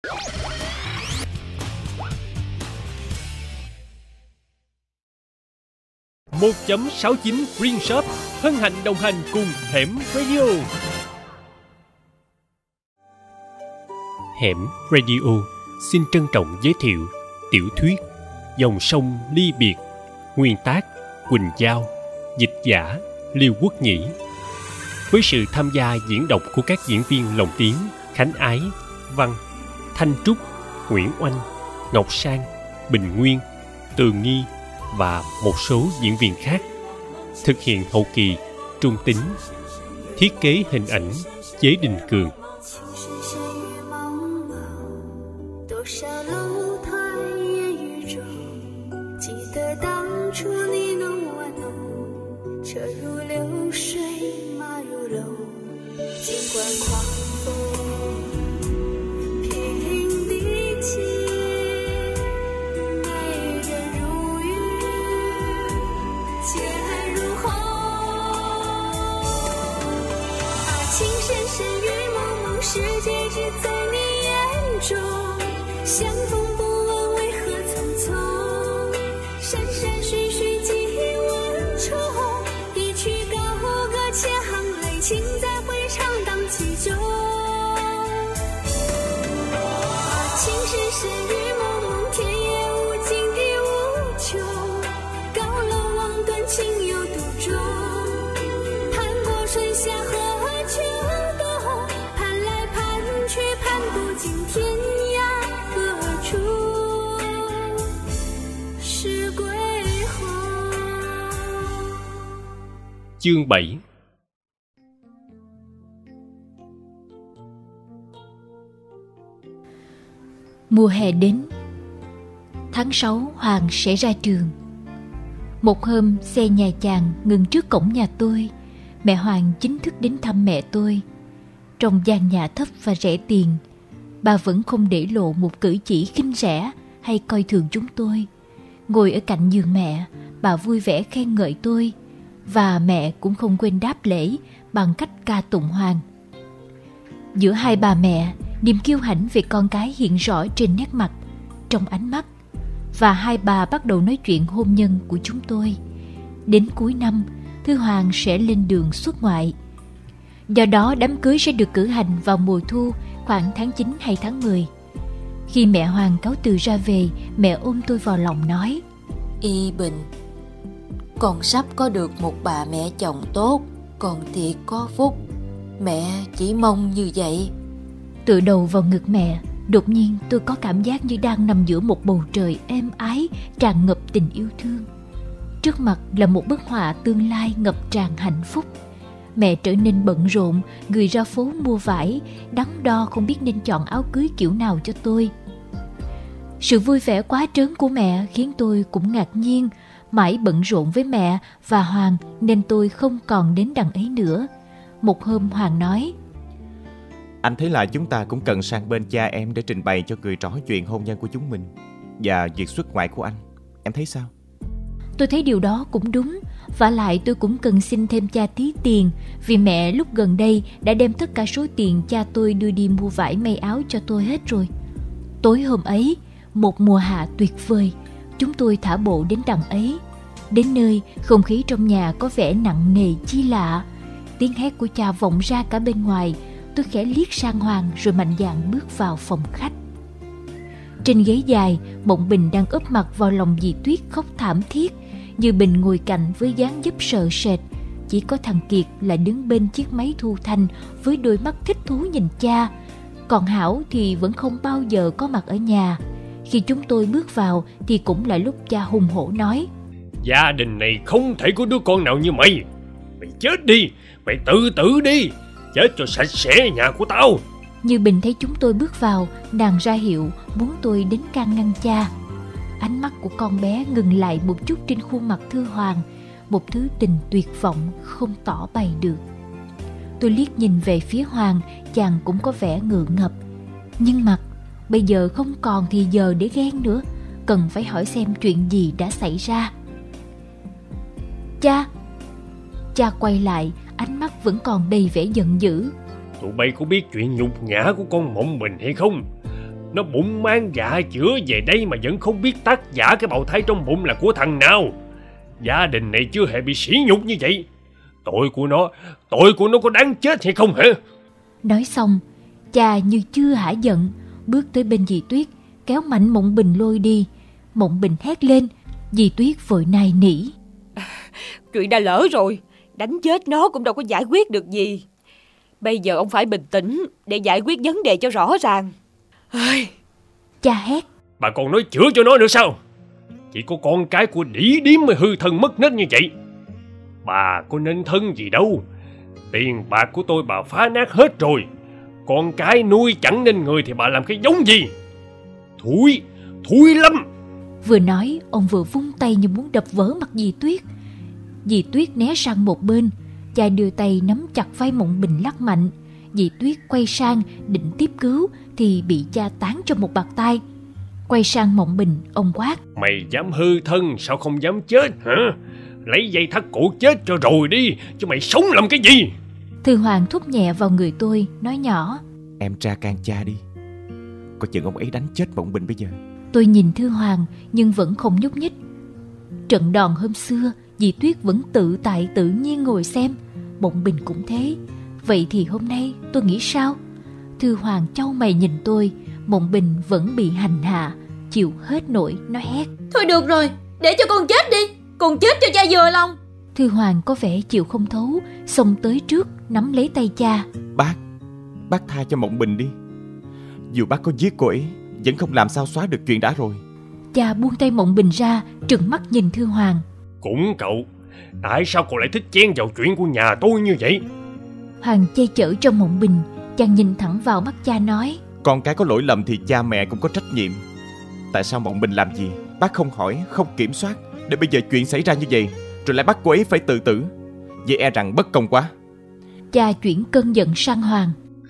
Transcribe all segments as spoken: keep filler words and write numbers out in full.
một chấm sáu chín Green Shop hân hạnh đồng hành cùng Hẻm Radio. Hẻm Radio xin trân trọng giới thiệu tiểu thuyết Dòng sông ly biệt, nguyên tác Quỳnh Giao, dịch giả Liêu Quốc Nhĩ, với sự tham gia diễn đọc của các diễn viên lồng tiếng Khánh Ái, Văn, Thanh Trúc, Nguyễn Oanh, Ngọc Sang, Bình Nguyên, Tường Nghi và một số diễn viên khác. Thực hiện hậu kỳ Trung Tính. Thiết kế hình ảnh Chế Đình Cường. Chương bảy. Mùa hè đến. Tháng sáu Hoàng sẽ ra trường. Một hôm xe nhà chàng ngừng trước cổng nhà tôi. Mẹ Hoàng chính thức đến thăm mẹ tôi. Trong gian nhà thấp và rẻ tiền, bà vẫn không để lộ một cử chỉ khinh rẻ hay coi thường chúng tôi. Ngồi ở cạnh giường mẹ, bà vui vẻ khen ngợi tôi, và mẹ cũng không quên đáp lễ bằng cách ca tụng Hoàng. Giữa hai bà mẹ, niềm kiêu hãnh về con cái hiện rõ trên nét mặt, trong ánh mắt, và hai bà bắt đầu nói chuyện hôn nhân của chúng tôi. Đến cuối năm, Thư Hoàng sẽ lên đường xuất ngoại. Do đó đám cưới sẽ được cử hành vào mùa thu, khoảng tháng chín hay tháng mười. Khi mẹ Hoàng cáo từ ra về, mẹ ôm tôi vào lòng nói: Y Bình, con sắp có được một bà mẹ chồng tốt, con thiệt có phúc. Mẹ chỉ mong như vậy. Tựa đầu vào ngực mẹ, đột nhiên tôi có cảm giác như đang nằm giữa một bầu trời êm ái, tràn ngập tình yêu thương. Trước mặt là một bức họa tương lai ngập tràn hạnh phúc. Mẹ trở nên bận rộn, người ra phố mua vải, đắn đo không biết nên chọn áo cưới kiểu nào cho tôi. Sự vui vẻ quá trớn của mẹ khiến tôi cũng ngạc nhiên. Mãi bận rộn với mẹ và Hoàng nên tôi không còn đến đằng ấy nữa. Một hôm Hoàng nói: Anh thấy là chúng ta cũng cần sang bên cha em để trình bày cho người rõ chuyện hôn nhân của chúng mình và việc xuất ngoại của anh. Em thấy sao? Tôi thấy điều đó cũng đúng. Vả lại tôi cũng cần xin thêm cha tí tiền, vì mẹ lúc gần đây đã đem tất cả số tiền cha tôi đưa đi mua vải may áo cho tôi hết rồi. Tối hôm ấy, một mùa hạ tuyệt vời, chúng tôi thả bộ đến đằng ấy. Đến nơi, không khí trong nhà có vẻ nặng nề chi lạ. Tiếng hét của cha vọng ra cả bên ngoài. Tôi khẽ liếc sang Hoàng rồi mạnh dạn bước vào phòng khách. Trên ghế dài, Mộng Bình đang úp mặt vào lòng dì Tuyết khóc thảm thiết. Như Bình ngồi cạnh với dáng dấp sợ sệt. Chỉ có thằng Kiệt là đứng bên chiếc máy thu thanh với đôi mắt thích thú nhìn cha. Còn Hảo thì vẫn không bao giờ có mặt ở nhà. Khi chúng tôi bước vào thì cũng là lúc cha hùng hổ nói: Gia đình này không thể có đứa con nào như mày. Mày chết đi, mày tự tử đi, chết cho sạch sẽ nhà của tao. Như Bình thấy chúng tôi bước vào, nàng ra hiệu muốn tôi đến can ngăn cha. Ánh mắt của con bé ngừng lại một chút trên khuôn mặt Thư Hoàng, một thứ tình tuyệt vọng không tỏ bày được. Tôi liếc nhìn về phía Hoàng, chàng cũng có vẻ ngượng ngập. Nhưng mặt bây giờ không còn thì giờ để ghen nữa, cần phải hỏi xem chuyện gì đã xảy ra. Cha! Cha quay lại, ánh mắt vẫn còn đầy vẻ giận dữ. Tụi bay có biết chuyện nhục nhã của con Mộng Bình hay không? Nó bụng mang dạ chữa về đây mà vẫn không biết tác giả cái bào thai trong bụng là của thằng nào. Gia đình này chưa hề bị sỉ nhục như vậy. Tội của nó, tội của nó có đáng chết hay không hả? Nói xong, cha như chưa hả giận, bước tới bên dì Tuyết, kéo mạnh Mộng Bình lôi đi. Mộng Bình hét lên, dì Tuyết vội nài nỉ. À, chuyện đã lỡ rồi, đánh chết nó cũng đâu có giải quyết được gì. Bây giờ ông phải bình tĩnh để giải quyết vấn đề cho rõ ràng. Ây. Cha hét. Bà còn nói chữa cho nó nữa sao? Chỉ có con cái của đĩ điếm mới hư thân mất nết như vậy. Bà có nên thân gì đâu. Tiền bạc của tôi bà phá nát hết rồi. Con cái nuôi chẳng nên người thì bà làm cái giống gì? Thúi, thúi lắm. Vừa nói, ông vừa vung tay như muốn đập vỡ mặt dì Tuyết. Dì Tuyết né sang một bên. Cha đưa tay nắm chặt vai Mộng Bình lắc mạnh. Dì Tuyết quay sang định tiếp cứu thì bị cha tán cho một bạt tai. Quay sang Mộng Bình, ông quát. Mày dám hư thân sao không dám chết hả? Lấy dây thắt cổ chết cho rồi đi, chứ mày sống làm cái gì? Thư Hoàng thúc nhẹ vào người tôi, nói nhỏ. Em tra can cha đi, có chừng ông ấy đánh chết Mộng Bình bây giờ. Tôi nhìn Thư Hoàng nhưng vẫn không nhúc nhích. Trận đòn hôm xưa, dì Tuyết vẫn tự tại tự nhiên ngồi xem. Mộng Bình cũng thế. Vậy thì hôm nay tôi nghĩ sao? Thư Hoàng chau mày nhìn tôi. Mộng Bình vẫn bị hành hạ, chịu hết nổi, nó hét. Thôi được rồi, để cho con chết đi, con chết cho cha vừa lòng. Thư Hoàng có vẻ chịu không thấu, xông tới trước nắm lấy tay cha. Bác, bác tha cho Mộng Bình đi. Dù bác có giết cô ấy, vẫn không làm sao xóa được chuyện đã rồi. Cha buông tay Mộng Bình ra, trừng mắt nhìn Thư Hoàng. Cũng cậu, tại sao cậu lại thích chen vào chuyện của nhà tôi như vậy? Hoàng che chở cho Mộng Bình. Chàng nhìn thẳng vào mắt cha nói. Con cái có lỗi lầm thì cha mẹ cũng có trách nhiệm. Tại sao Mộng Bình làm gì bác không hỏi, không kiểm soát, để bây giờ chuyện xảy ra như vậy, rồi lại bắt cô ấy phải tự tử? Vậy e rằng bất công quá. Cha chuyển cơn giận sang Hoàng.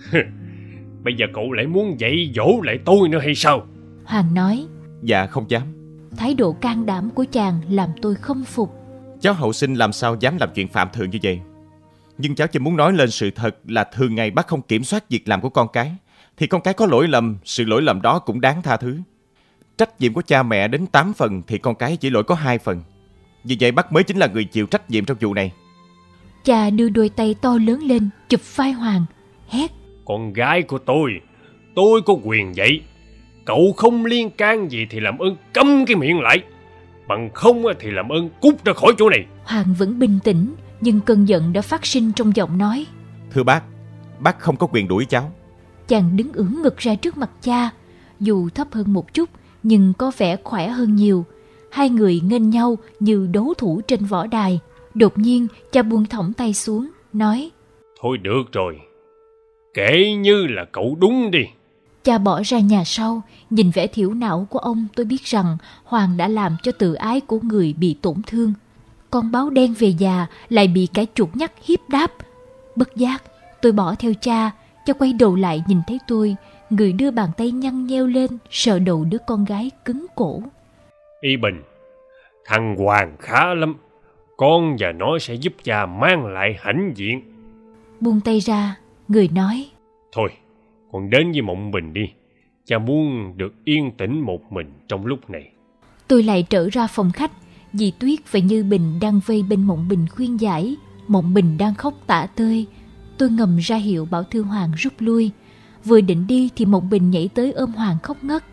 Bây giờ cậu lại muốn dạy dỗ lại tôi nữa hay sao? Hoàng nói. Dạ không dám. Thái độ can đảm của chàng làm tôi không phục. Cháu hậu sinh làm sao dám làm chuyện phạm thượng như vậy. Nhưng cháu chỉ muốn nói lên sự thật là thường ngày bác không kiểm soát việc làm của con cái, thì con cái có lỗi lầm, sự lỗi lầm đó cũng đáng tha thứ. Trách nhiệm của cha mẹ đến tám phần thì con cái chỉ lỗi có hai phần. Vì vậy bác mới chính là người chịu trách nhiệm trong vụ này. Cha đưa đôi tay to lớn lên chụp vai Hoàng, hét. Con gái của tôi, tôi có quyền vậy. Cậu không liên can gì thì làm ơn câm cái miệng lại, bằng không thì làm ơn cút ra khỏi chỗ này. Hoàng vẫn bình tĩnh, nhưng cơn giận đã phát sinh trong giọng nói. Thưa bác, bác không có quyền đuổi cháu. Chàng đứng ưỡn ngực ra trước mặt cha, dù thấp hơn một chút nhưng có vẻ khỏe hơn nhiều. Hai người nghênh nhau như đấu thủ trên võ đài. Đột nhiên cha buông thõng tay xuống, nói. Thôi được rồi, kể như là cậu đúng đi. Cha bỏ ra nhà sau. Nhìn vẻ thiểu não của ông, tôi biết rằng Hoàng đã làm cho tự ái của người bị tổn thương. Con báo đen về già lại bị cái chuột nhắt hiếp đáp. Bất giác tôi bỏ theo cha. Cha quay đầu lại nhìn thấy tôi, người đưa bàn tay nhăn nheo lên sờ đầu đứa con gái cứng cổ. Y Bình, thằng Hoàng khá lắm, con và nó sẽ giúp cha mang lại hãnh diện. Buông tay ra, người nói. Thôi, con đến với Mộng Bình đi. Cha muốn được yên tĩnh một mình trong lúc này. Tôi lại trở ra phòng khách. Dì Tuyết và Như Bình đang vây bên Mộng Bình khuyên giải. Mộng Bình đang khóc tả tơi. Tôi ngầm ra hiệu bảo Thư Hoàng rút lui. Vừa định đi thì Mộng Bình nhảy tới ôm Hoàng khóc ngất.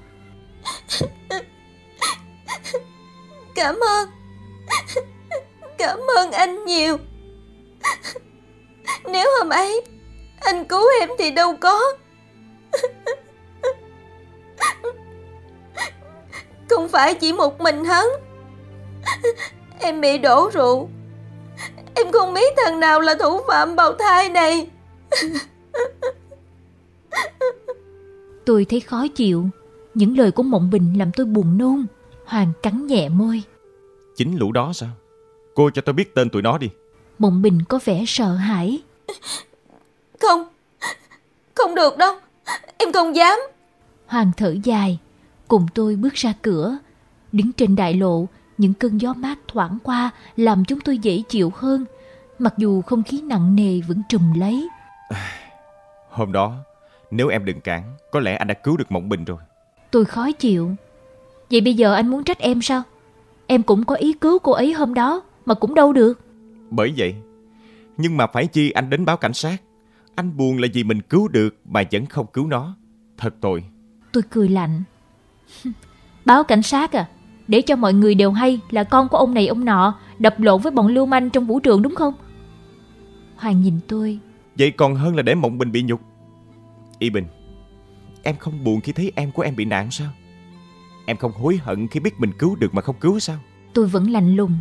Cảm ơn. Cảm ơn anh nhiều. Nếu hôm ấy anh cứu em thì đâu có. Không phải chỉ một mình hắn. Em bị đổ rượu. Em không biết thằng nào là thủ phạm bào thai này. Tôi thấy khó chịu. Những lời của Mộng Bình làm tôi buồn nôn. Hoàng cắn nhẹ môi. Chính lũ đó sao? Cô cho tôi biết tên tụi nó đi. Mộng Bình có vẻ sợ hãi. Không, không được đâu. Em không dám. Hoàng thở dài, cùng tôi bước ra cửa. Đứng trên đại lộ, những cơn gió mát thoảng qua làm chúng tôi dễ chịu hơn, mặc dù không khí nặng nề vẫn trùm lấy. Hôm đó, nếu em đừng cản, có lẽ anh đã cứu được Mộng Bình rồi. Tôi khó chịu. Vậy bây giờ anh muốn trách em sao? Em cũng có ý cứu cô ấy hôm đó mà cũng đâu được. Bởi vậy, nhưng mà phải chi anh đến báo cảnh sát? Anh buồn là vì mình cứu được mà vẫn không cứu nó. Thật tồi. Tôi cười lạnh. Báo cảnh sát à? Để cho mọi người đều hay là con của ông này ông nọ đập lộn với bọn lưu manh trong vũ trường đúng không? Hoàng nhìn tôi. Vậy còn hơn là để Mộng Bình bị nhục. Y Bình, em không buồn khi thấy em của em bị nạn sao? Em không hối hận khi biết mình cứu được mà không cứu sao? Tôi vẫn lạnh lùng.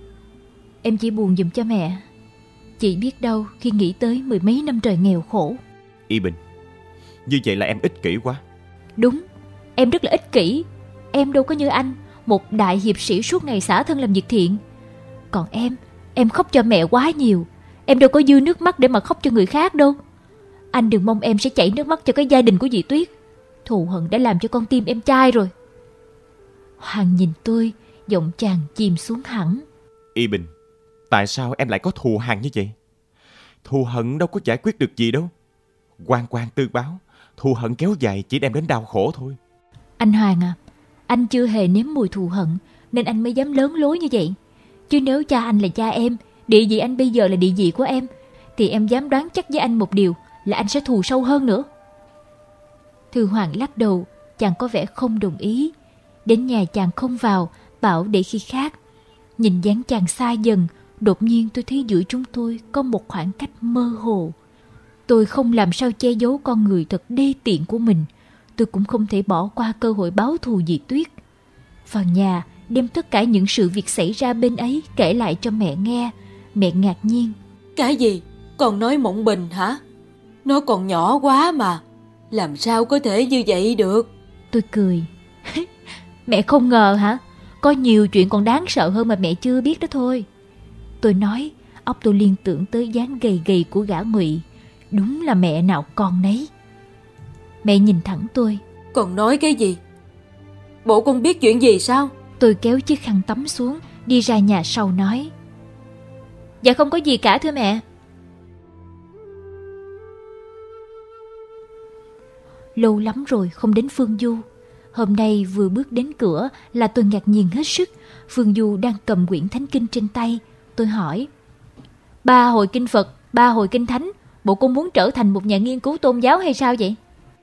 Em chỉ buồn giùm cho mẹ. Chị biết đâu khi nghĩ tới mười mấy năm trời nghèo khổ. Y Bình, như vậy là em ích kỷ quá. Đúng, em rất là ích kỷ. Em đâu có như anh, một đại hiệp sĩ suốt ngày xả thân làm việc thiện. Còn em, em khóc cho mẹ quá nhiều. Em đâu có dư nước mắt để mà khóc cho người khác đâu. Anh đừng mong em sẽ chảy nước mắt cho cái gia đình của dì Tuyết. Thù hận đã làm cho con tim em chai rồi. Hoàng nhìn tôi, giọng chàng chìm xuống hẳn. Y Bình, tại sao em lại có thù hằn như vậy? Thù hận đâu có giải quyết được gì đâu. Oan oan tương báo, thù hận kéo dài chỉ đem đến đau khổ thôi. Anh Hoàng à, anh chưa hề nếm mùi thù hận nên anh mới dám lớn lối như vậy. Chứ nếu cha anh là cha em, địa vị anh bây giờ là địa vị của em, thì em dám đoán chắc với anh một điều là anh sẽ thù sâu hơn nữa. Thư Hoàng lắc đầu, chàng có vẻ không đồng ý. Đến nhà chàng không vào, bảo để khi khác. Nhìn dáng chàng xa dần, đột nhiên tôi thấy giữa chúng tôi có một khoảng cách mơ hồ. Tôi không làm sao che giấu con người thật đê tiện của mình. Tôi cũng không thể bỏ qua cơ hội báo thù dì Tuyết. Vào nhà, đem tất cả những sự việc xảy ra bên ấy kể lại cho mẹ nghe. Mẹ ngạc nhiên. Cái gì? Con nói Mộng Bình hả? Nó còn nhỏ quá mà. Làm sao có thể như vậy được? Tôi cười. Mẹ không ngờ hả? Có nhiều chuyện còn đáng sợ hơn mà mẹ chưa biết đó thôi. Tôi nói, óc tôi liên tưởng tới dáng gầy gầy của gã Ngụy. Đúng là mẹ nào con nấy. Mẹ nhìn thẳng tôi. Con nói cái gì? Bộ con biết chuyện gì sao? Tôi kéo chiếc khăn tắm xuống, đi ra nhà sau nói. Dạ không có gì cả thưa mẹ. Lâu lắm rồi không đến Phương Du. Hôm nay vừa bước đến cửa là tôi ngạc nhiên hết sức. Phương Du đang cầm quyển thánh kinh trên tay. Tôi hỏi. Ba hồi kinh Phật, ba hồi kinh thánh. Bộ con muốn trở thành một nhà nghiên cứu tôn giáo hay sao vậy?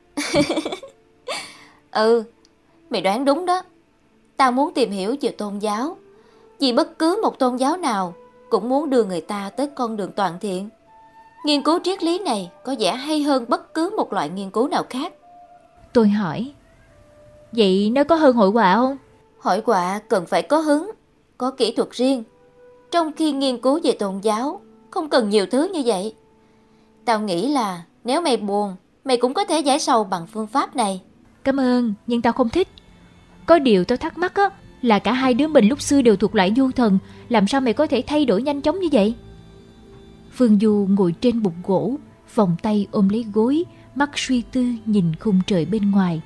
Ừ, mày đoán đúng đó. Tao muốn tìm hiểu về tôn giáo. Vì bất cứ một tôn giáo nào cũng muốn đưa người ta tới con đường toàn thiện. Nghiên cứu triết lý này có vẻ hay hơn bất cứ một loại nghiên cứu nào khác. Tôi hỏi. Vậy nó có hơn hội họa không? Hội họa cần phải có hứng, có kỹ thuật riêng. Trong khi nghiên cứu về tôn giáo không cần nhiều thứ như vậy. Tao nghĩ là nếu mày buồn, mày cũng có thể giải sầu bằng phương pháp này. Cảm ơn, nhưng tao không thích. Có điều tao thắc mắc á, là cả hai đứa mình lúc xưa đều thuộc loại vô thần. Làm sao mày có thể thay đổi nhanh chóng như vậy? Phương Du ngồi trên bục gỗ, vòng tay ôm lấy gối, mắt suy tư nhìn khung trời bên ngoài.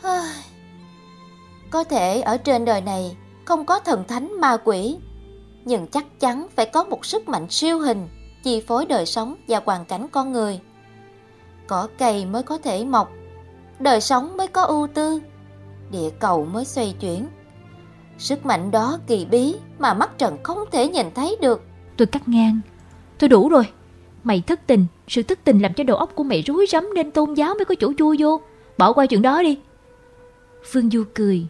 Có thể ở trên đời này không có thần thánh ma quỷ, nhưng chắc chắn phải có một sức mạnh siêu hình chi phối đời sống và hoàn cảnh con người. Cỏ cây mới có thể mọc, đời sống mới có ưu tư, địa cầu mới xoay chuyển. Sức mạnh đó kỳ bí mà mắt trần không thể nhìn thấy được. Tôi cắt ngang. Thôi đủ rồi. Mày thất tình, sự thất tình làm cho đầu óc của mày rối rắm nên tôn giáo mới có chỗ chui vô. Bỏ qua chuyện đó đi. Phương Du cười.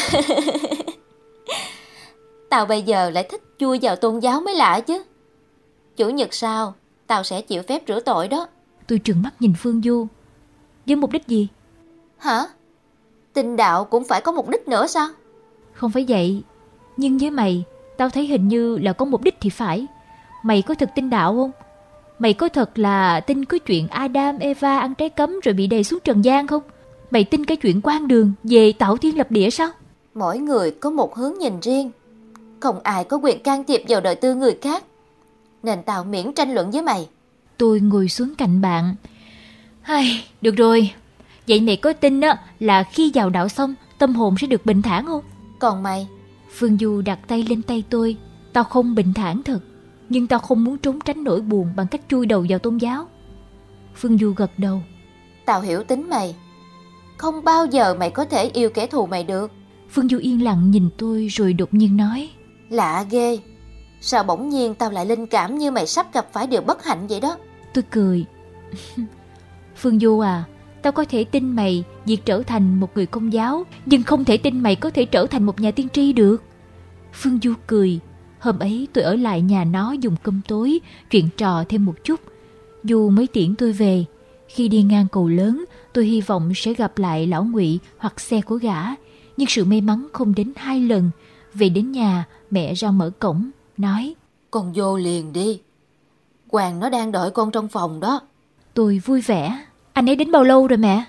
Tao bây giờ lại thích chui vào tôn giáo mới lạ chứ. Chủ nhật sau tao sẽ chịu phép rửa tội đó. Tôi trừng mắt nhìn Phương Du. Với mục đích gì? Hả? Tin đạo cũng phải có mục đích nữa sao? Không phải vậy. Nhưng với mày, tao thấy hình như là có mục đích thì phải. Mày có thật tin đạo không? Mày có thật là tin cái chuyện Adam, Eva ăn trái cấm rồi bị đày xuống trần gian không? Mày tin cái chuyện quan đường về tạo thiên lập địa sao? Mỗi người có một hướng nhìn riêng. Không ai có quyền can thiệp vào đời tư người khác. Nên tao miễn tranh luận với mày. Tôi ngồi xuống cạnh bạn. Ai, được rồi. Vậy mày có tin á là khi vào đạo xong tâm hồn sẽ được bình thản không? Còn mày? Phương Du đặt tay lên tay tôi. Tao không bình thản thật, nhưng tao không muốn trốn tránh nỗi buồn bằng cách chui đầu vào tôn giáo. Phương Du gật đầu. Tao hiểu tính mày. Không bao giờ mày có thể yêu kẻ thù mày được. Phương Du yên lặng nhìn tôi rồi đột nhiên nói: Lạ ghê, sao bỗng nhiên tao lại linh cảm như mày sắp gặp phải điều bất hạnh vậy đó. Tôi cười. Phương Du à, tao có thể tin mày việc trở thành một người công giáo, nhưng không thể tin mày có thể trở thành một nhà tiên tri được. Phương Du cười. Hôm ấy tôi ở lại nhà nó dùng cơm tối, chuyện trò thêm một chút. Du mới tiễn tôi về. Khi đi ngang cầu lớn, tôi hy vọng sẽ gặp lại lão Ngụy hoặc xe của gã. Nhưng sự may mắn không đến hai lần. Về đến nhà, mẹ ra mở cổng, nói: Con vô liền đi, Hoàng nó đang đợi con trong phòng đó. Tôi vui vẻ: Anh ấy đến bao lâu rồi mẹ?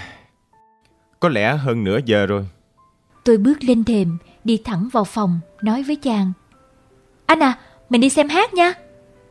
Có lẽ hơn nửa giờ rồi. Tôi bước lên thềm, đi thẳng vào phòng, nói với chàng: Anh à, mình đi xem hát nha.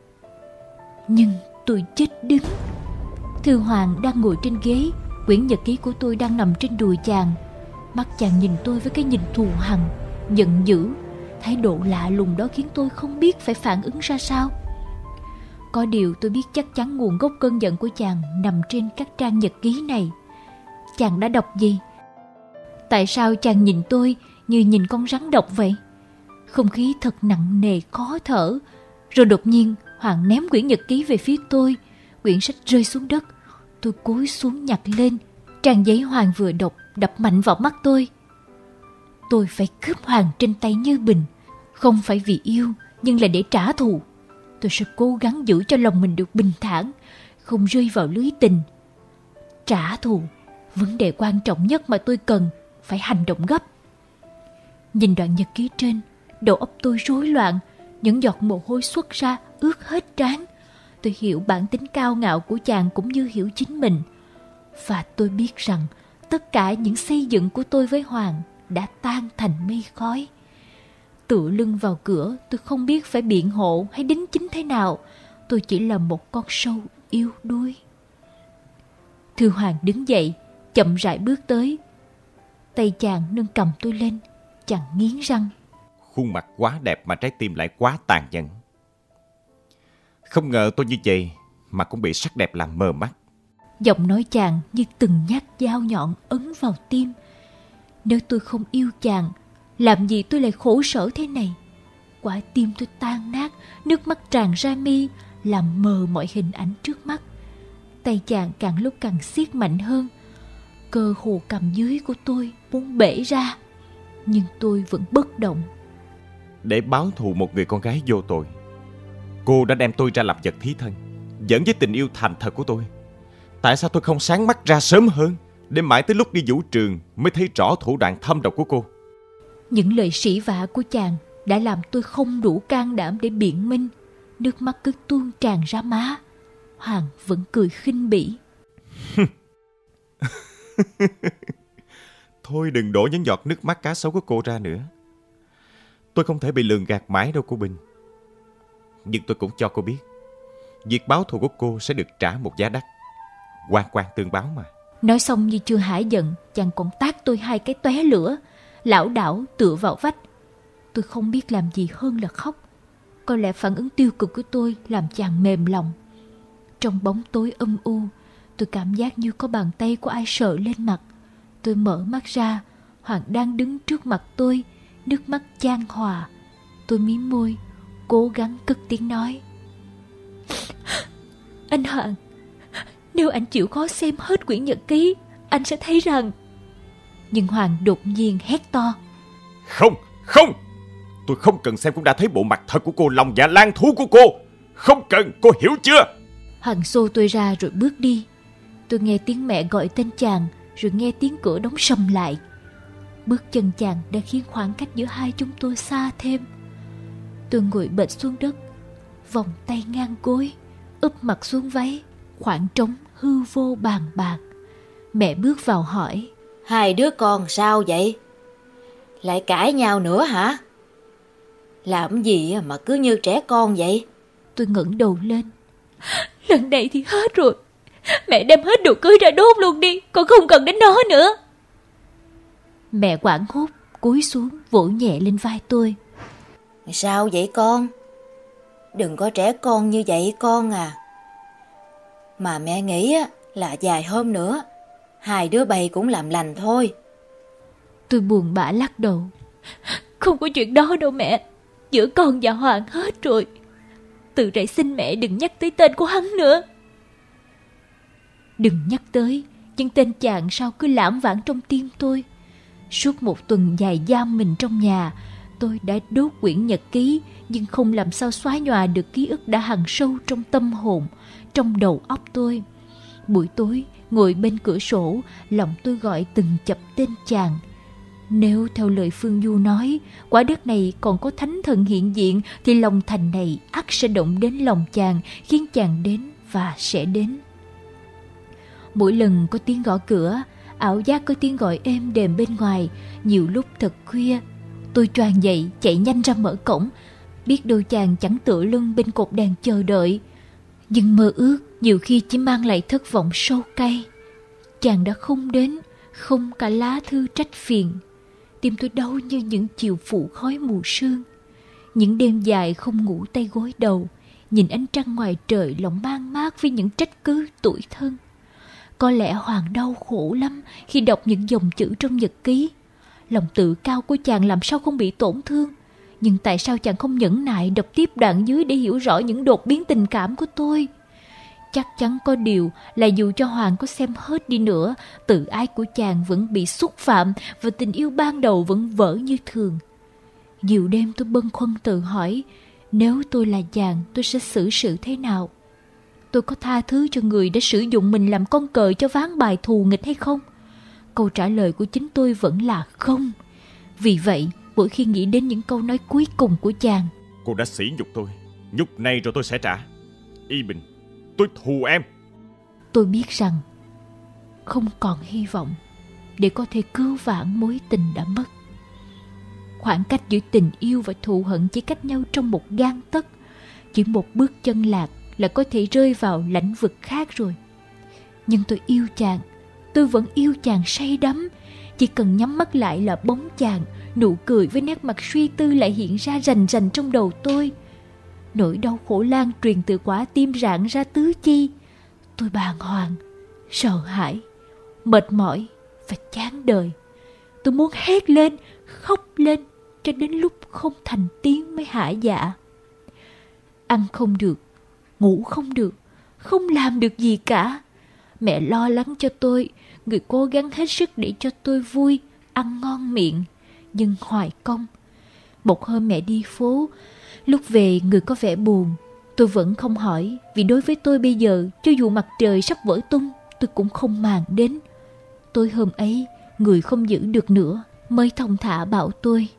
Nhưng tôi chết đứng. Thư Hoàng đang ngồi trên ghế, quyển nhật ký của tôi đang nằm trên đùi chàng. Mắt chàng nhìn tôi với cái nhìn thù hằn, giận dữ. Thái độ lạ lùng đó khiến tôi không biết phải phản ứng ra sao. Có điều tôi biết chắc chắn nguồn gốc cơn giận của chàng nằm trên các trang nhật ký này. Chàng đã đọc gì? Tại sao chàng nhìn tôi như nhìn con rắn độc vậy? Không khí thật nặng nề khó thở. Rồi đột nhiên Hoàng ném quyển nhật ký về phía tôi. Quyển sách rơi xuống đất. Tôi cúi xuống nhặt lên. Trang giấy Hoàng vừa đọc đập mạnh vào mắt tôi. Tôi phải cướp Hoàng trên tay Như Bình. Không phải vì yêu, nhưng là để trả thù. Tôi sẽ cố gắng giữ cho lòng mình được bình thản, không rơi vào lưới tình. Trả thù, vấn đề quan trọng nhất mà tôi cần, phải hành động gấp. Nhìn đoạn nhật ký trên, đầu óc tôi rối loạn, những giọt mồ hôi xuất ra ướt hết trán. Tôi hiểu bản tính cao ngạo của chàng cũng như hiểu chính mình. Và tôi biết rằng tất cả những xây dựng của tôi với Hoàng đã tan thành mây khói. Tựa lưng vào cửa, tôi không biết phải biện hộ hay đính chính thế nào. Tôi chỉ là một con sâu yếu đuối. Thư Hoàng đứng dậy, chậm rãi bước tới. Tay chàng nâng cầm tôi lên, chàng nghiến răng. Khuôn mặt quá đẹp mà trái tim lại quá tàn nhẫn. Không ngờ tôi như vậy mà cũng bị sắc đẹp làm mờ mắt. Giọng nói chàng như từng nhát dao nhọn ấn vào tim. Nếu tôi không yêu chàng, làm gì tôi lại khổ sở thế này? Quả tim tôi tan nát, nước mắt tràn ra mi, làm mờ mọi hình ảnh trước mắt. Tay chàng càng lúc càng siết mạnh hơn. Cơ hồ cầm dưới của tôi muốn bể ra. Nhưng tôi vẫn bất động. Để báo thù một người con gái vô tội, cô đã đem tôi ra làm vật thí thân, giỡn với tình yêu thành thật của tôi. Tại sao tôi không sáng mắt ra sớm hơn, để mãi tới lúc đi vũ trường mới thấy rõ thủ đoạn thâm độc của cô? Những lời sỉ vả của chàng đã làm tôi không đủ can đảm để biện minh. Nước mắt cứ tuôn tràn ra má. Hoàng vẫn cười khinh bỉ. Thôi đừng đổ những giọt nước mắt cá sấu của cô ra nữa. Tôi không thể bị lường gạt mãi đâu cô Bình. Nhưng tôi cũng cho cô biết, việc báo thù của cô sẽ được trả một giá đắt. Quan quan tương báo mà. Nói xong như chưa hả giận, chàng còn tát tôi hai cái tóe lửa, lảo đảo tựa vào vách. Tôi không biết làm gì hơn là khóc. Có lẽ phản ứng tiêu cực của tôi làm chàng mềm lòng. Trong bóng tối âm u, tôi cảm giác như có bàn tay của ai sờ lên mặt. Tôi mở mắt ra, Hoàng đang đứng trước mặt tôi, nước mắt chan hòa. Tôi mím môi, cố gắng cất tiếng nói. Anh Hoàng, nếu anh chịu khó xem hết quyển nhật ký, anh sẽ thấy rằng... Nhưng Hoàng đột nhiên hét to. Không, không! Tôi không cần xem cũng đã thấy bộ mặt thật của cô, lòng dạ lang thú của cô. Không cần, cô hiểu chưa? Hoàng xô tôi ra rồi bước đi. Tôi nghe tiếng mẹ gọi tên chàng, rồi nghe tiếng cửa đóng sầm lại. Bước chân chàng đã khiến khoảng cách giữa hai chúng tôi xa thêm. Tôi ngồi bệt xuống đất, vòng tay ngang gối, úp mặt xuống váy, khoảng trống hư vô bàn bạc. Mẹ bước vào hỏi. Hai đứa con sao vậy? Lại cãi nhau nữa hả? Làm gì mà cứ như trẻ con vậy? Tôi ngẩng đầu lên. Lần này thì hết rồi. Mẹ đem hết đồ cưới ra đốt luôn đi, con không cần đến nó nữa. Mẹ hoảng hốt cúi xuống vỗ nhẹ lên vai tôi. Sao vậy con? Đừng có trẻ con như vậy con à. Mà mẹ nghĩ là vài hôm nữa Hai đứa bay cũng làm lành thôi. Tôi buồn bã lắc đầu. Không có chuyện đó đâu mẹ. Giữa con và Hoàng hết rồi. Từ rậy xin mẹ đừng nhắc tới tên của hắn nữa. Đừng nhắc tới, nhưng tên chàng sao cứ lãng vãng trong tim tôi. Suốt một tuần dài giam mình trong nhà, tôi đã đốt quyển nhật ký, nhưng không làm sao xóa nhòa được ký ức đã hằn sâu trong tâm hồn, trong đầu óc tôi. Buổi tối, ngồi bên cửa sổ, lòng tôi gọi từng chập tên chàng. Nếu theo lời Phương Du nói, quả đất này còn có thánh thần hiện diện, thì lòng thành này ắt sẽ động đến lòng chàng, khiến chàng đến và sẽ đến. Mỗi lần có tiếng gõ cửa, ảo giác có tiếng gọi êm đềm bên ngoài. Nhiều lúc thật khuya, tôi choàng dậy chạy nhanh ra mở cổng, biết đâu chàng chẳng tựa lưng bên cột đèn chờ đợi. Nhưng mơ ước nhiều khi chỉ mang lại thất vọng sâu cay. Chàng đã không đến, không cả lá thư trách phiền. Tim tôi đau như những chiều phủ khói mù sương. Những đêm dài không ngủ tay gối đầu, nhìn ánh trăng ngoài trời lòng mang mát với những trách cứ tủi thân. Có lẽ Hoàng đau khổ lắm khi đọc những dòng chữ trong nhật ký. Lòng tự cao của chàng làm sao không bị tổn thương. Nhưng tại sao chàng không nhẫn nại đọc tiếp đoạn dưới để hiểu rõ những đột biến tình cảm của tôi? Chắc chắn có điều là dù cho Hoàng có xem hết đi nữa, tự ái của chàng vẫn bị xúc phạm và tình yêu ban đầu vẫn vỡ như thường. Nhiều đêm tôi bâng khuâng tự hỏi, nếu tôi là chàng tôi sẽ xử sự thế nào? Tôi có tha thứ cho người đã sử dụng mình làm con cờ cho ván bài thù nghịch hay không? Câu trả lời của chính tôi vẫn là không. Vì vậy, mỗi khi nghĩ đến những câu nói cuối cùng của chàng: Cô đã sỉ nhục tôi, nhục này rồi tôi sẽ trả. Y Bình, tôi thù em. Tôi biết rằng không còn hy vọng để có thể cứu vãn mối tình đã mất. Khoảng cách giữa tình yêu và thù hận chỉ cách nhau trong một gang tấc. Chỉ một bước chân lạc là có thể rơi vào lãnh vực khác rồi. Nhưng tôi yêu chàng, tôi vẫn yêu chàng say đắm. Chỉ cần nhắm mắt lại là bóng chàng, nụ cười với nét mặt suy tư lại hiện ra rành rành trong đầu tôi. Nỗi đau khổ lan truyền từ quả tim rạn ra tứ chi. Tôi bàng hoàng, sợ hãi, mệt mỏi và chán đời. Tôi muốn hét lên, khóc lên, cho đến lúc không thành tiếng mới hả dạ. Ăn không được, ngủ không được, không làm được gì cả. Mẹ lo lắng cho tôi, người cố gắng hết sức để cho tôi vui, ăn ngon miệng, nhưng hoài công. Một hôm mẹ đi phố, lúc về người có vẻ buồn. Tôi vẫn không hỏi, vì đối với tôi bây giờ, cho dù mặt trời sắp vỡ tung, tôi cũng không màng đến. Tối hôm ấy, người không giữ được nữa, mới thong thả bảo tôi: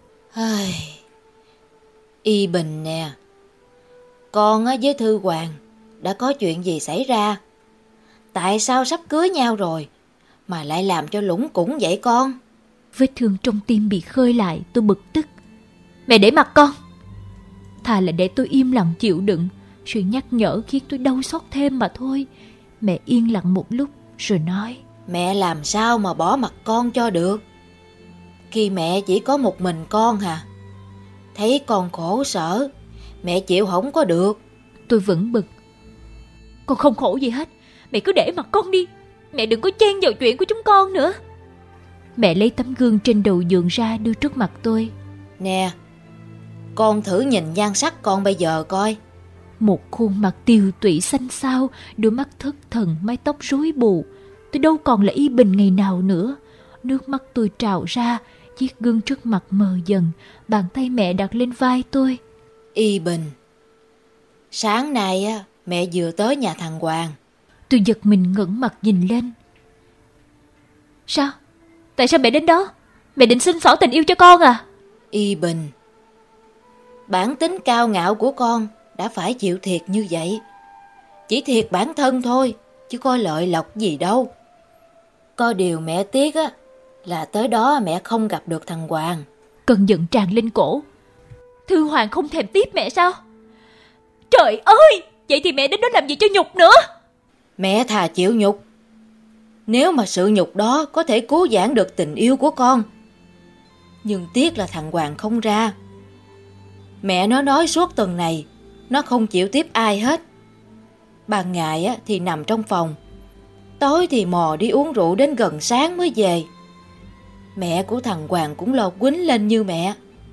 Y Bình nè, con với Thư Hoàng đã có chuyện gì xảy ra? Tại sao sắp cưới nhau rồi mà lại làm cho lủng củng vậy con? Vết thương trong tim bị khơi lại, tôi bực tức: Mẹ để mặc con. Thà là để tôi im lặng chịu đựng, sự nhắc nhở khiến tôi đau xót thêm mà thôi. Mẹ yên lặng một lúc rồi nói: Mẹ làm sao mà bỏ mặc con cho được, khi mẹ chỉ có một mình con hả? Thấy con khổ sở, mẹ chịu không có được. Tôi vẫn bực: Con không khổ gì hết, mẹ cứ để mặc con đi. Mẹ đừng có chen vào chuyện của chúng con nữa. Mẹ lấy tấm gương trên đầu giường ra đưa trước mặt tôi: Nè, con thử nhìn nhan sắc con bây giờ coi. Một khuôn mặt tiều tụy xanh xao, đôi mắt thất thần, mái tóc rối bù. Tôi đâu còn là Y Bình ngày nào nữa. Nước mắt tôi trào ra, chiếc gương trước mặt mờ dần. Bàn tay mẹ đặt lên vai tôi: Y Bình, sáng nay á mẹ vừa tới nhà thằng Hoàng. Tôi giật mình ngẩng mặt nhìn lên. Sao? Tại sao mẹ đến đó? Mẹ định xin xỏ tình yêu cho con à? Y Bình, bản tính cao ngạo của con đã phải chịu thiệt như vậy. Chỉ thiệt bản thân thôi, chứ có lợi lộc gì đâu. Có điều mẹ tiếc á là tới đó mẹ không gặp được thằng Hoàng. Cơn giận tràn lên cổ. Thư Hoàng không thèm tiếp mẹ sao? Trời ơi, vậy thì mẹ đến đó làm gì cho nhục nữa? Mẹ thà chịu nhục, nếu mà sự nhục đó có thể cứu vãn được tình yêu của con. Nhưng tiếc là thằng Hoàng không ra. Mẹ nó nói suốt tuần này nó không chịu tiếp ai hết. Ban ngày á, thì nằm trong phòng, Tối thì mò đi uống rượu đến gần sáng mới về. Mẹ của thằng Hoàng cũng lo quýnh lên như mẹ.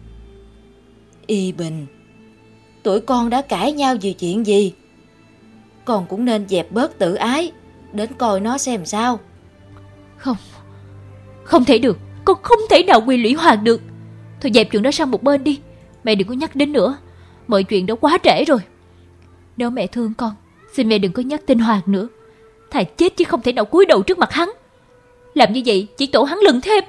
Y Bình, tụi con đã cãi nhau vì chuyện gì? Con cũng nên dẹp bớt tự ái, đến coi nó xem sao. Không, không thể được. Con không thể nào quy lũy Hoàng được. Thôi dẹp chuyện đó sang một bên đi. Mẹ đừng có nhắc đến nữa. Mọi chuyện đã quá trễ rồi. Nếu mẹ thương con, xin mẹ đừng có nhắc tên Hoàng nữa. Thà chết chứ không thể nào cúi đầu trước mặt hắn. Làm như vậy chỉ tổ hắn lừng thêm.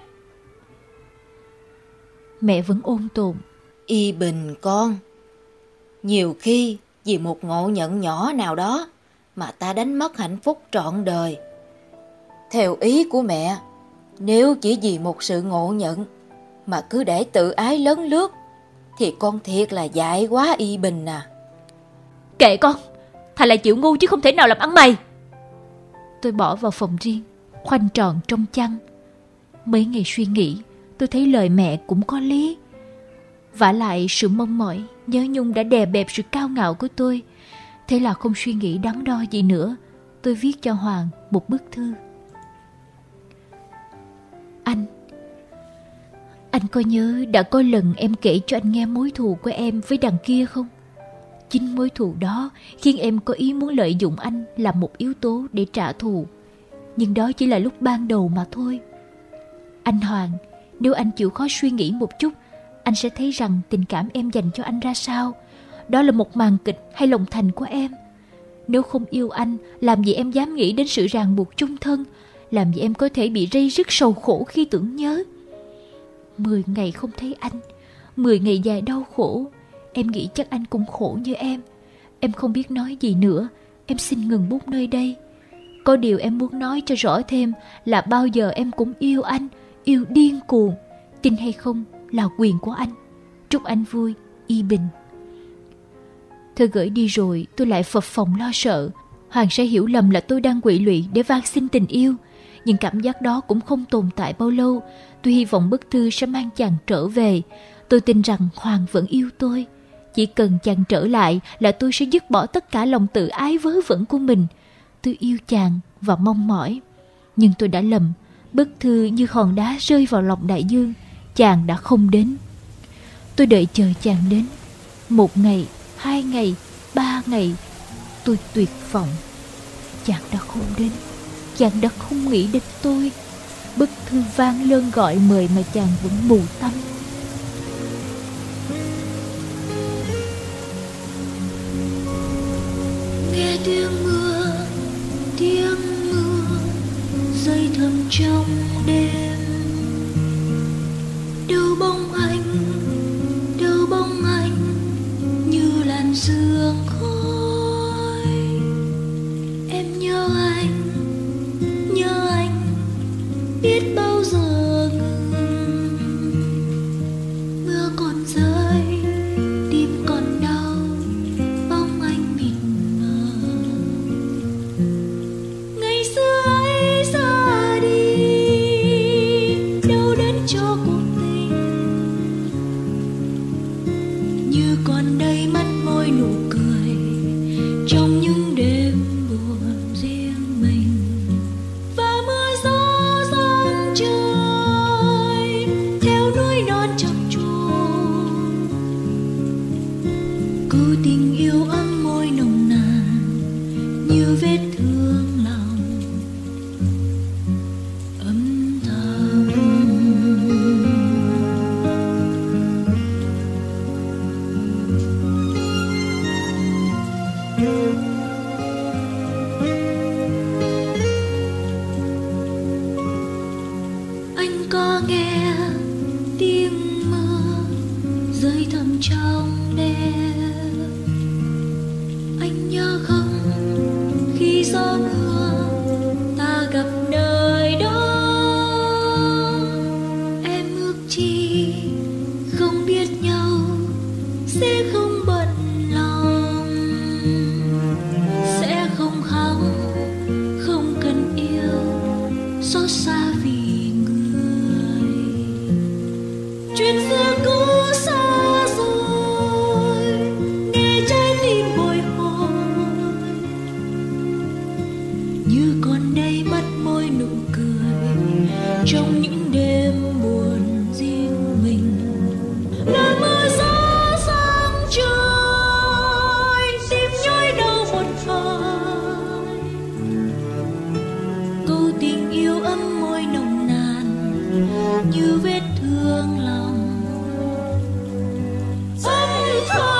Mẹ vẫn ôn tồn. Y Bình con, nhiều khi vì một ngộ nhận nhỏ nào đó mà ta đánh mất hạnh phúc trọn đời. Theo ý của mẹ, nếu chỉ vì một sự ngộ nhận mà cứ để tự ái lấn lướt thì con thiệt là dại quá Y Bình à. Kệ con, thà là chịu ngu chứ không thể nào làm ăn mày. Tôi bỏ vào phòng riêng, khoanh tròn trong chăn. Mấy ngày suy nghĩ, tôi thấy lời mẹ cũng có lý. Vả lại sự mong mỏi, nhớ nhung đã đè bẹp sự cao ngạo của tôi. Thế là không suy nghĩ đắn đo gì nữa, tôi viết cho Hoàng một bức thư. Anh, anh có nhớ đã có lần em kể cho anh nghe mối thù của em với đằng kia không? Chính mối thù đó khiến em có ý muốn lợi dụng anh làm một yếu tố để trả thù. Nhưng đó chỉ là lúc ban đầu mà thôi. Anh Hoàng, nếu anh chịu khó suy nghĩ một chút, anh sẽ thấy rằng tình cảm em dành cho anh ra sao. Đó là một màn kịch hay lòng thành của em. Nếu không yêu anh, làm gì em dám nghĩ đến sự ràng buộc chung thân? Làm gì em có thể bị ray rứt sầu khổ khi tưởng nhớ? Mười ngày không thấy anh, mười ngày dài đau khổ. Em nghĩ chắc anh cũng khổ như em. Em không biết nói gì nữa. Em xin ngừng bút nơi đây. Có điều em muốn nói cho rõ thêm là bao giờ em cũng yêu anh, yêu điên cuồng. Tin hay không là quyền của anh. Chúc anh vui, Y Bình. Thư gửi đi rồi, tôi lại phập phồng lo sợ Hoàng sẽ hiểu lầm là tôi đang quỵ lụy để van xin tình yêu. Nhưng cảm giác đó cũng không tồn tại bao lâu. Tôi hy vọng bức thư sẽ mang chàng trở về. Tôi tin rằng Hoàng vẫn yêu tôi. Chỉ cần chàng trở lại là tôi sẽ dứt bỏ tất cả lòng tự ái vớ vẩn của mình. Tôi yêu chàng và mong mỏi. Nhưng tôi đã lầm. Bức thư như hòn đá rơi vào lòng đại dương. Chàng đã không đến. Tôi đợi chờ chàng đến. Một ngày, hai ngày, ba ngày. Tôi tuyệt vọng. Chàng đã không đến. Chàng đã không nghĩ đến tôi. Bức thư vang lên gọi mời mà chàng vẫn mù tâm. Nghe tiếng mưa, tiếng mưa rơi thầm trong đêm. Đâu bóng anh, đâu bóng anh như làn sương khói. Em nhớ anh, nhớ anh biết bao giờ ngừng. Mưa còn rơi, tim còn đau, bóng anh mịt mờ. Ngày xưa ấy ra đi, đâu đến cho cuộc tình. Như còn đây mắt môi nụ cười trong những đêm buồn riêng mình. Và mưa gió giăng trời theo núi non chập trùng. Câu tình yêu ấm môi nồng nàn như vết thương lòng âm thầm. Anh có nghe tiếng mưa rơi thầm trong đêm. Anh nhớ không, khi gió mưa ta gặp nơi đó. Em ước chi không biết nhau sẽ không bận lòng, sẽ không khóc, không cần yêu, xót xa vì người. Chuyện xưa cũ xa rồi, như vết thương lòng anh thơ.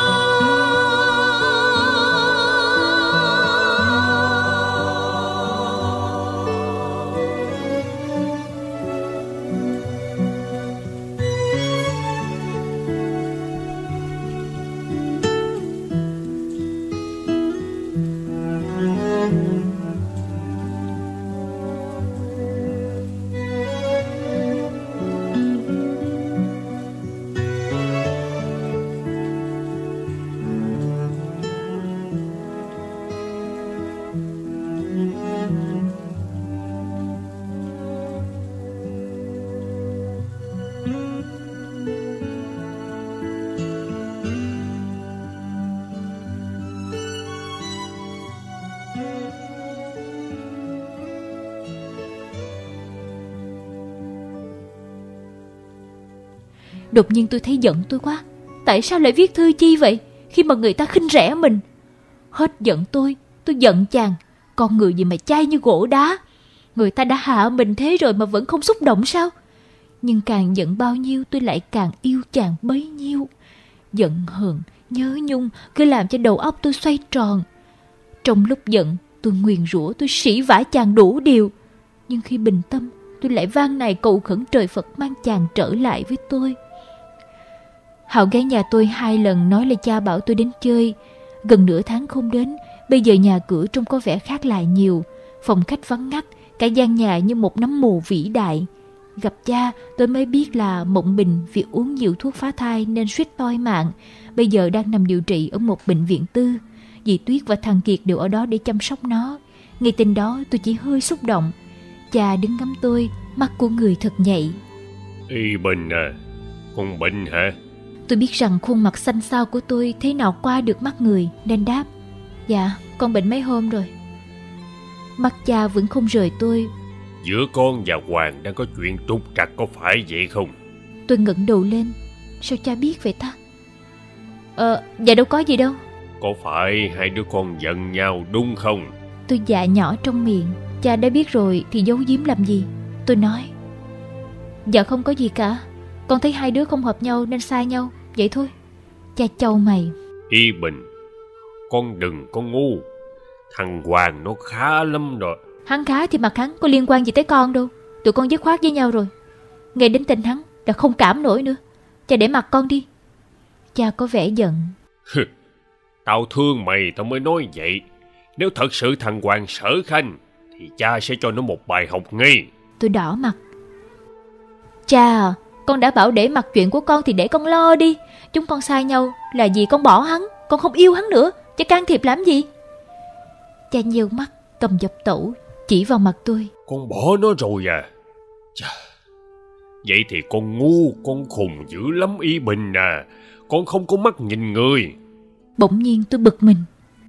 Đột nhiên tôi thấy giận tôi quá. Tại sao lại viết thư chi vậy, khi mà người ta khinh rẻ mình? Hết giận tôi, tôi giận chàng. Con người gì mà chai như gỗ đá. Người ta đã hạ mình thế rồi mà vẫn không xúc động sao? Nhưng càng giận bao nhiêu tôi lại càng yêu chàng bấy nhiêu. Giận hờn, nhớ nhung cứ làm cho đầu óc tôi xoay tròn. Trong lúc giận tôi nguyền rủa, tôi sỉ vả chàng đủ điều. Nhưng khi bình tâm tôi lại van nài cầu khẩn trời Phật mang chàng trở lại với tôi. Hạo ghé nhà tôi hai lần nói là cha bảo tôi đến chơi. Gần nửa tháng không đến, bây giờ nhà cửa trông có vẻ khác lại nhiều. Phòng khách vắng ngắt, cả gian nhà như một nấm mồ vĩ đại. Gặp cha tôi mới biết là Mộng Bình vì uống nhiều thuốc phá thai nên suýt toi mạng. Bây giờ đang nằm điều trị ở một bệnh viện tư. Dì Tuyết và thằng Kiệt đều ở đó để chăm sóc nó. Ngay tin đó tôi chỉ hơi xúc động. Cha đứng ngắm tôi, mắt của người thật nhạy. Y Bình à, con bệnh hả? Tôi biết rằng khuôn mặt xanh xao của tôi thế nào qua được mắt người, nên đáp: Dạ, con bệnh mấy hôm rồi. Mắt cha vẫn không rời tôi. Giữa con và Hoàng đang có chuyện trục trặc, có phải vậy không? Tôi ngẩng đầu lên. Sao cha biết vậy ta? Ờ, dạ đâu có gì đâu. Có phải hai đứa con giận nhau đúng không? Tôi dạ nhỏ trong miệng. Cha đã biết rồi thì giấu giếm làm gì? Tôi nói: Dạ không có gì cả. Con thấy hai đứa không hợp nhau nên xa nhau, vậy thôi. Cha chau mày. Y Bình, con đừng có ngu. Thằng Hoàng nó khá lắm rồi. Hắn khá thì mặt hắn có liên quan gì tới con đâu. Tụi con dứt khoát với nhau rồi. Nghe đến tên hắn đã không cảm nổi nữa. Cha để mặt con đi. Cha có vẻ giận. Tao thương mày tao mới nói vậy. Nếu thật sự thằng Hoàng sở khanh thì cha sẽ cho nó một bài học ngay. Tôi đỏ mặt. Cha à, con đã bảo để mặc chuyện của con thì để con lo đi. Chúng con sai nhau là vì con bỏ hắn, con không yêu hắn nữa. Cha can thiệp làm gì? Cha nheo mắt, cầm dập tẩu, chỉ vào mặt tôi. Con bỏ nó rồi à? Chà, vậy thì con ngu, con khùng dữ lắm Y Bình à. Con không có mắt nhìn người. Bỗng nhiên tôi bực mình.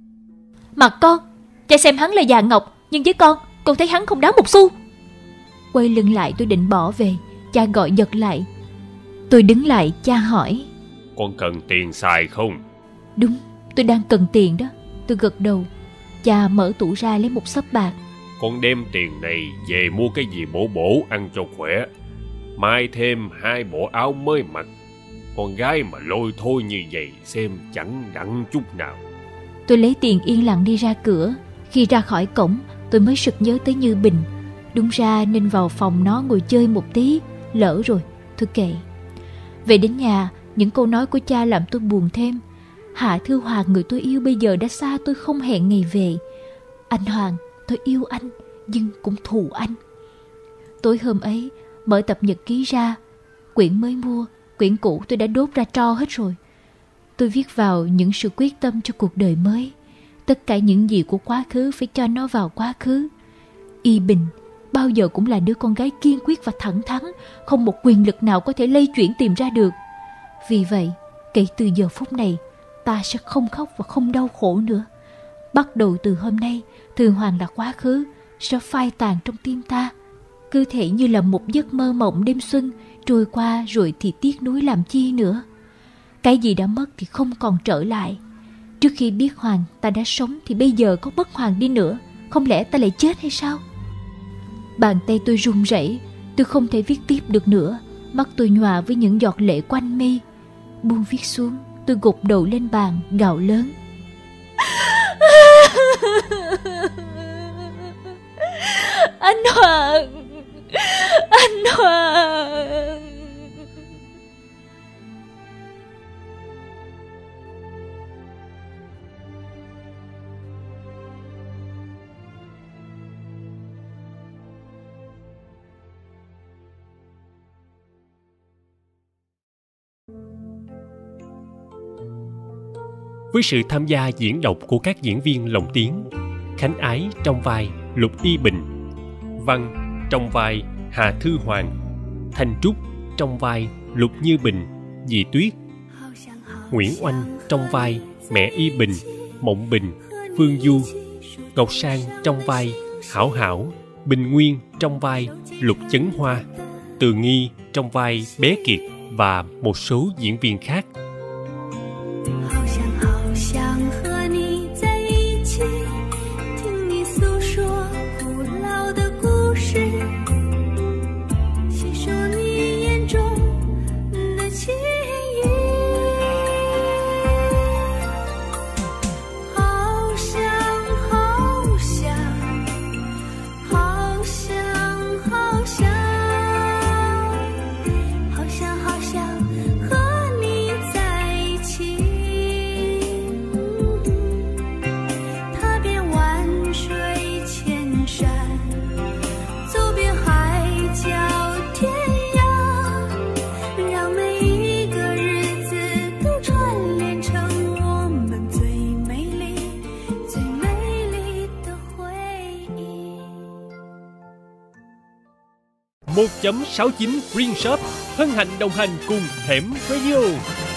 Mặt con, cha xem hắn là già ngọc, nhưng với con, con thấy hắn không đáng một xu. Quay lưng lại tôi định bỏ về. Cha gọi giật lại. Tôi đứng lại, cha hỏi: Con cần tiền xài không? Đúng, tôi đang cần tiền đó. Tôi gật đầu. Cha mở tủ ra lấy một xấp bạc. Con đem tiền này về mua cái gì bổ bổ ăn cho khỏe. Mai thêm hai bộ áo mới mặc. Con gái mà lôi thôi như vậy xem chẳng đặng chút nào. Tôi lấy tiền yên lặng đi ra cửa. Khi ra khỏi cổng tôi mới sực nhớ tới Như Bình. Đúng ra nên vào phòng nó ngồi chơi một tí. Lỡ rồi, thôi kệ. Về đến nhà, những câu nói của cha làm tôi buồn thêm. Hạ Thư Hoàng, người tôi yêu bây giờ đã xa tôi không hẹn ngày về. Anh Hoàng, tôi yêu anh nhưng cũng thù anh. Tối hôm ấy, mở tập nhật ký ra. Quyển mới mua, quyển cũ tôi đã đốt ra tro hết rồi. Tôi viết vào những sự quyết tâm cho cuộc đời mới. Tất cả những gì của quá khứ phải cho nó vào quá khứ. Y Bình bao giờ cũng là đứa con gái kiên quyết và thẳng thắn, không một quyền lực nào có thể lay chuyển tìm ra được. Vì vậy, kể từ giờ phút này, ta sẽ không khóc và không đau khổ nữa. Bắt đầu từ hôm nay, Thư Hoàng là quá khứ, sẽ phai tàn trong tim ta. Cứ thể như là một giấc mơ mộng đêm xuân, trôi qua rồi thì tiếc nuối làm chi nữa. Cái gì đã mất thì không còn trở lại. Trước khi biết Hoàng ta đã sống thì bây giờ có mất Hoàng đi nữa, không lẽ ta lại chết hay sao? Bàn tay tôi run rẩy, tôi không thể viết tiếp được nữa. Mắt tôi nhòa với những giọt lệ quanh mi. Buông viết xuống, tôi gục đầu lên bàn gào lớn. Anh Hoàng, anh Hoàng. Với sự tham gia diễn đọc của các diễn viên lồng tiếng: Khánh Ái trong vai Lục Y Bình, Văn trong vai Hà Thư Hoàng, Thanh Trúc trong vai Lục Như Bình, Dì Tuyết, Nguyễn Oanh trong vai mẹ Y Bình, Mộng Bình, Phương Du, Ngọc Sang trong vai Hảo Hảo, Bình Nguyên trong vai Lục Chấn Hoa, Từ Nghi trong vai Bé Kiệt và một số diễn viên khác. một chấm sáu chín Green Shop hân hạnh đồng hành cùng Hẻm Radio.